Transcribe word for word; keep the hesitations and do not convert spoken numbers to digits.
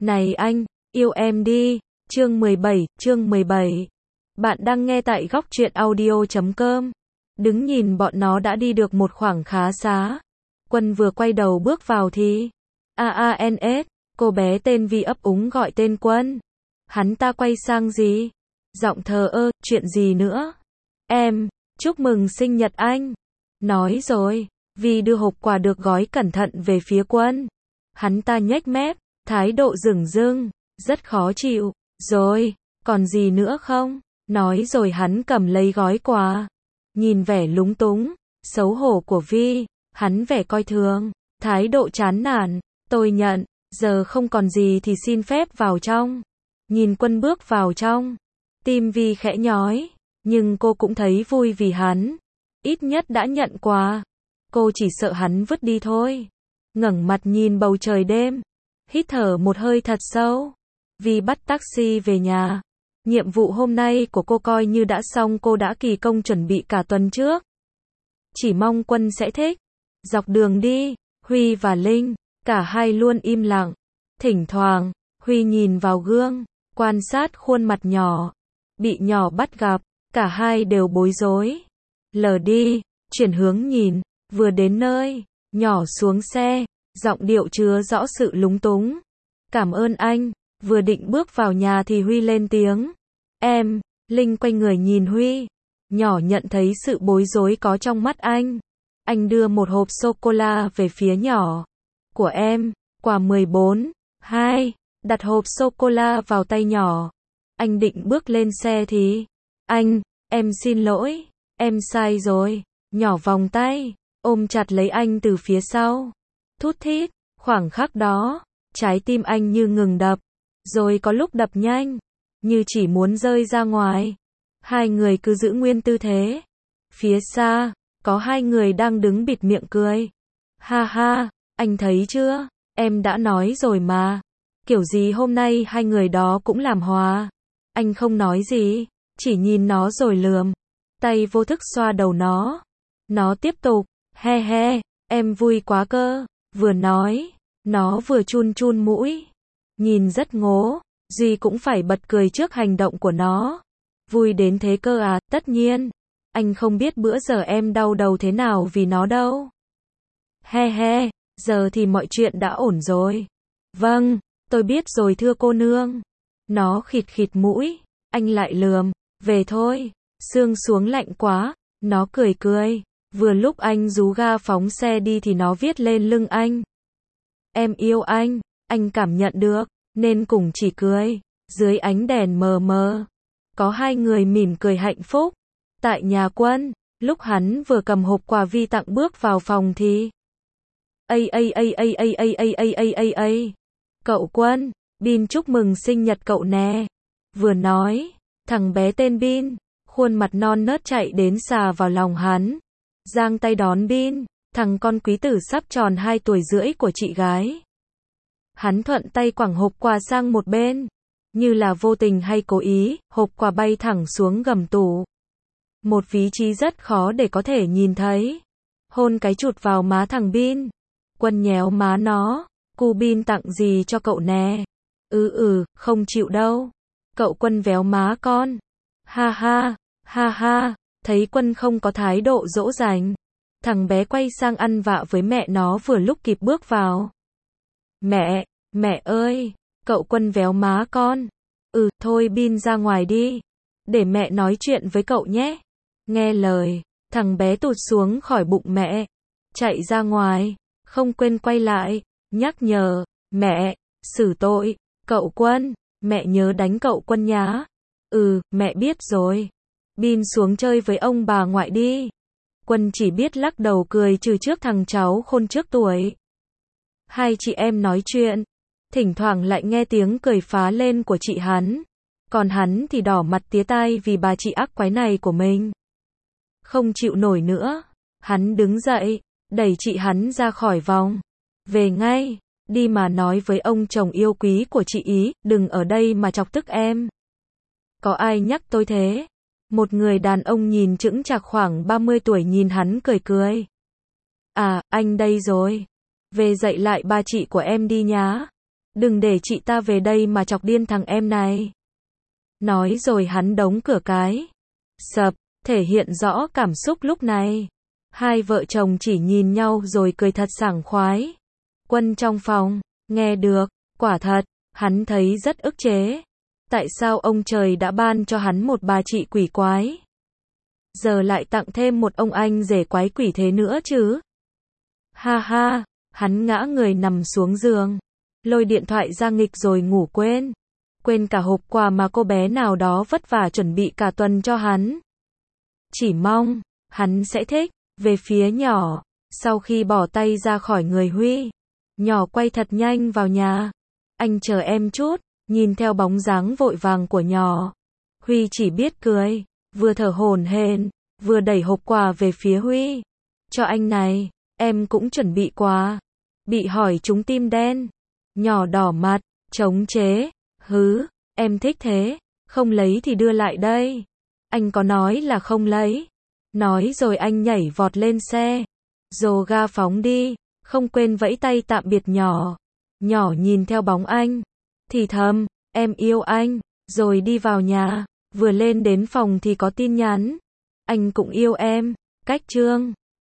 Này anh, yêu em đi. Chương mười bảy, chương mười bảy. Bạn đang nghe tại góc truyện audio chấm com. Đứng nhìn bọn nó đã đi được một khoảng khá xa. Quân vừa quay đầu bước vào thì a a en ét, cô bé tên Vi ấp úng gọi tên Quân. Hắn ta quay sang gì? Giọng thờ ơ, chuyện gì nữa? Em, chúc mừng sinh nhật anh. Nói rồi, Vi đưa hộp quà được gói cẩn thận về phía Quân. Hắn ta nhếch mép, thái độ dửng dưng, rất khó chịu. Rồi, còn gì nữa không? Nói rồi hắn cầm lấy gói quà. Nhìn vẻ lúng túng, xấu hổ của Vi, hắn vẻ coi thường, thái độ chán nản. Tôi nhận, giờ không còn gì thì xin phép vào trong. Nhìn Quân bước vào trong, tim Vi khẽ nhói, nhưng cô cũng thấy vui vì hắn. Ít nhất đã nhận quà. Cô chỉ sợ hắn vứt đi thôi. Ngẩng mặt nhìn bầu trời đêm, hít thở một hơi thật sâu. Vi bắt taxi về nhà. Nhiệm vụ hôm nay của cô coi như đã xong, cô đã kỳ công chuẩn bị cả tuần trước. Chỉ mong Quân sẽ thích. Dọc đường đi, Huy và Linh, cả hai luôn im lặng. Thỉnh thoảng, Huy nhìn vào gương, quan sát khuôn mặt nhỏ. Bị nhỏ bắt gặp, cả hai đều bối rối. Lờ đi, chuyển hướng nhìn, vừa đến nơi, nhỏ xuống xe, giọng điệu chứa rõ sự lúng túng. Cảm ơn anh. Vừa định bước vào nhà thì Huy lên tiếng. Em, Linh quay người nhìn Huy. Nhỏ nhận thấy sự bối rối có trong mắt anh. Anh đưa một hộp sô-cô-la về phía nhỏ. Của em, quà mười bốn, hai, đặt hộp sô-cô-la vào tay nhỏ. Anh định bước lên xe thì, anh, em xin lỗi, em sai rồi. Nhỏ vòng tay, ôm chặt lấy anh từ phía sau. Thút thít, khoảng khắc đó, trái tim anh như ngừng đập. Rồi có lúc đập nhanh, như chỉ muốn rơi ra ngoài. Hai người cứ giữ nguyên tư thế. Phía xa, có hai người đang đứng bịt miệng cười. Ha ha, anh thấy chưa? Em đã nói rồi mà. Kiểu gì hôm nay hai người đó cũng làm hòa. Anh không nói gì, chỉ nhìn nó rồi lườm. Tay vô thức xoa đầu nó. Nó tiếp tục, he he, em vui quá cơ. Vừa nói, nó vừa chun chun mũi. Nhìn rất ngố, Duy cũng phải bật cười trước hành động của nó. Vui đến thế cơ à? Tất nhiên. Anh không biết bữa giờ em đau đầu thế nào vì nó đâu. He he, giờ thì mọi chuyện đã ổn rồi. Vâng, tôi biết rồi thưa cô nương. Nó khịt khịt mũi, anh lại lườm, về thôi, sương xuống lạnh quá. Nó cười cười, vừa lúc anh rú ga phóng xe đi thì nó viết lên lưng anh. Em yêu anh. Anh cảm nhận được, nên cùng chỉ cười. Dưới ánh đèn mờ mờ, có hai người mỉm cười hạnh phúc. Tại nhà Quân, lúc hắn vừa cầm hộp quà Vi tặng bước vào phòng thì ây ây ây ây ây ây ây ây ây ây ây. Cậu Quân, Bin chúc mừng sinh nhật cậu nè. Vừa nói, thằng bé tên Bin, khuôn mặt non nớt chạy đến xà vào lòng hắn. Giang tay đón Bin, thằng con quý tử sắp tròn hai tuổi rưỡi của chị gái. Hắn thuận tay quẳng hộp quà sang một bên. Như là vô tình hay cố ý, hộp quà bay thẳng xuống gầm tủ. Một vị trí rất khó để có thể nhìn thấy. Hôn cái chụt vào má thằng Bin. Quân nhéo má nó. Cu Bin tặng gì cho cậu nè? Ừ ừ, không chịu đâu. Cậu Quân véo má con. Ha ha, ha ha. Thấy Quân không có thái độ dỗ dành, thằng bé quay sang ăn vạ với mẹ nó vừa lúc kịp bước vào. Mẹ, mẹ ơi, cậu Quân véo má con. Ừ, thôi Bin ra ngoài đi. Để mẹ nói chuyện với cậu nhé. Nghe lời, thằng bé tụt xuống khỏi bụng mẹ. Chạy ra ngoài, không quên quay lại, nhắc nhở, mẹ, xử tội, cậu Quân, mẹ nhớ đánh cậu Quân nhá. Ừ, mẹ biết rồi. Bin xuống chơi với ông bà ngoại đi. Quân chỉ biết lắc đầu cười trừ trước thằng cháu khôn trước tuổi. Hai chị em nói chuyện, thỉnh thoảng lại nghe tiếng cười phá lên của chị hắn. Còn hắn thì đỏ mặt tía tai vì bà chị ác quái này của mình. Không chịu nổi nữa, hắn đứng dậy, đẩy chị hắn ra khỏi vòng. Về ngay, đi mà nói với ông chồng yêu quý của chị ý, đừng ở đây mà chọc tức em. Có ai nhắc tôi thế? Một người đàn ông nhìn chững chạc khoảng ba mươi tuổi nhìn hắn cười cười. À, anh đây rồi. Về dạy lại ba chị của em đi nhá. Đừng để chị ta về đây mà chọc điên thằng em này. Nói rồi hắn đóng cửa cái. Sập, thể hiện rõ cảm xúc lúc này. Hai vợ chồng chỉ nhìn nhau rồi cười thật sảng khoái. Quân trong phòng, nghe được, quả thật, hắn thấy rất ức chế. Tại sao ông trời đã ban cho hắn một bà chị quỷ quái? Giờ lại tặng thêm một ông anh rể quái quỷ thế nữa chứ? Ha ha, hắn ngã người nằm xuống giường. Lôi điện thoại ra nghịch rồi ngủ quên. Quên cả hộp quà mà cô bé nào đó vất vả chuẩn bị cả tuần cho hắn. Chỉ mong, hắn sẽ thích. Về phía nhỏ, sau khi bỏ tay ra khỏi người Huy, nhỏ quay thật nhanh vào nhà. Anh chờ em chút, nhìn theo bóng dáng vội vàng của nhỏ. Huy chỉ biết cười, vừa thở hổn hển, vừa đẩy hộp quà về phía Huy. Cho anh này, em cũng chuẩn bị quà. Bị hỏi trúng tim đen. Nhỏ đỏ mặt, chống chế. Hứ, em thích thế, không lấy thì đưa lại đây. Anh có nói là không lấy. Nói rồi anh nhảy vọt lên xe. Dồ ga phóng đi, không quên vẫy tay tạm biệt nhỏ. Nhỏ nhìn theo bóng anh, thì thầm, em yêu anh, rồi đi vào nhà. Vừa lên đến phòng thì có tin nhắn. Anh cũng yêu em, cách chương.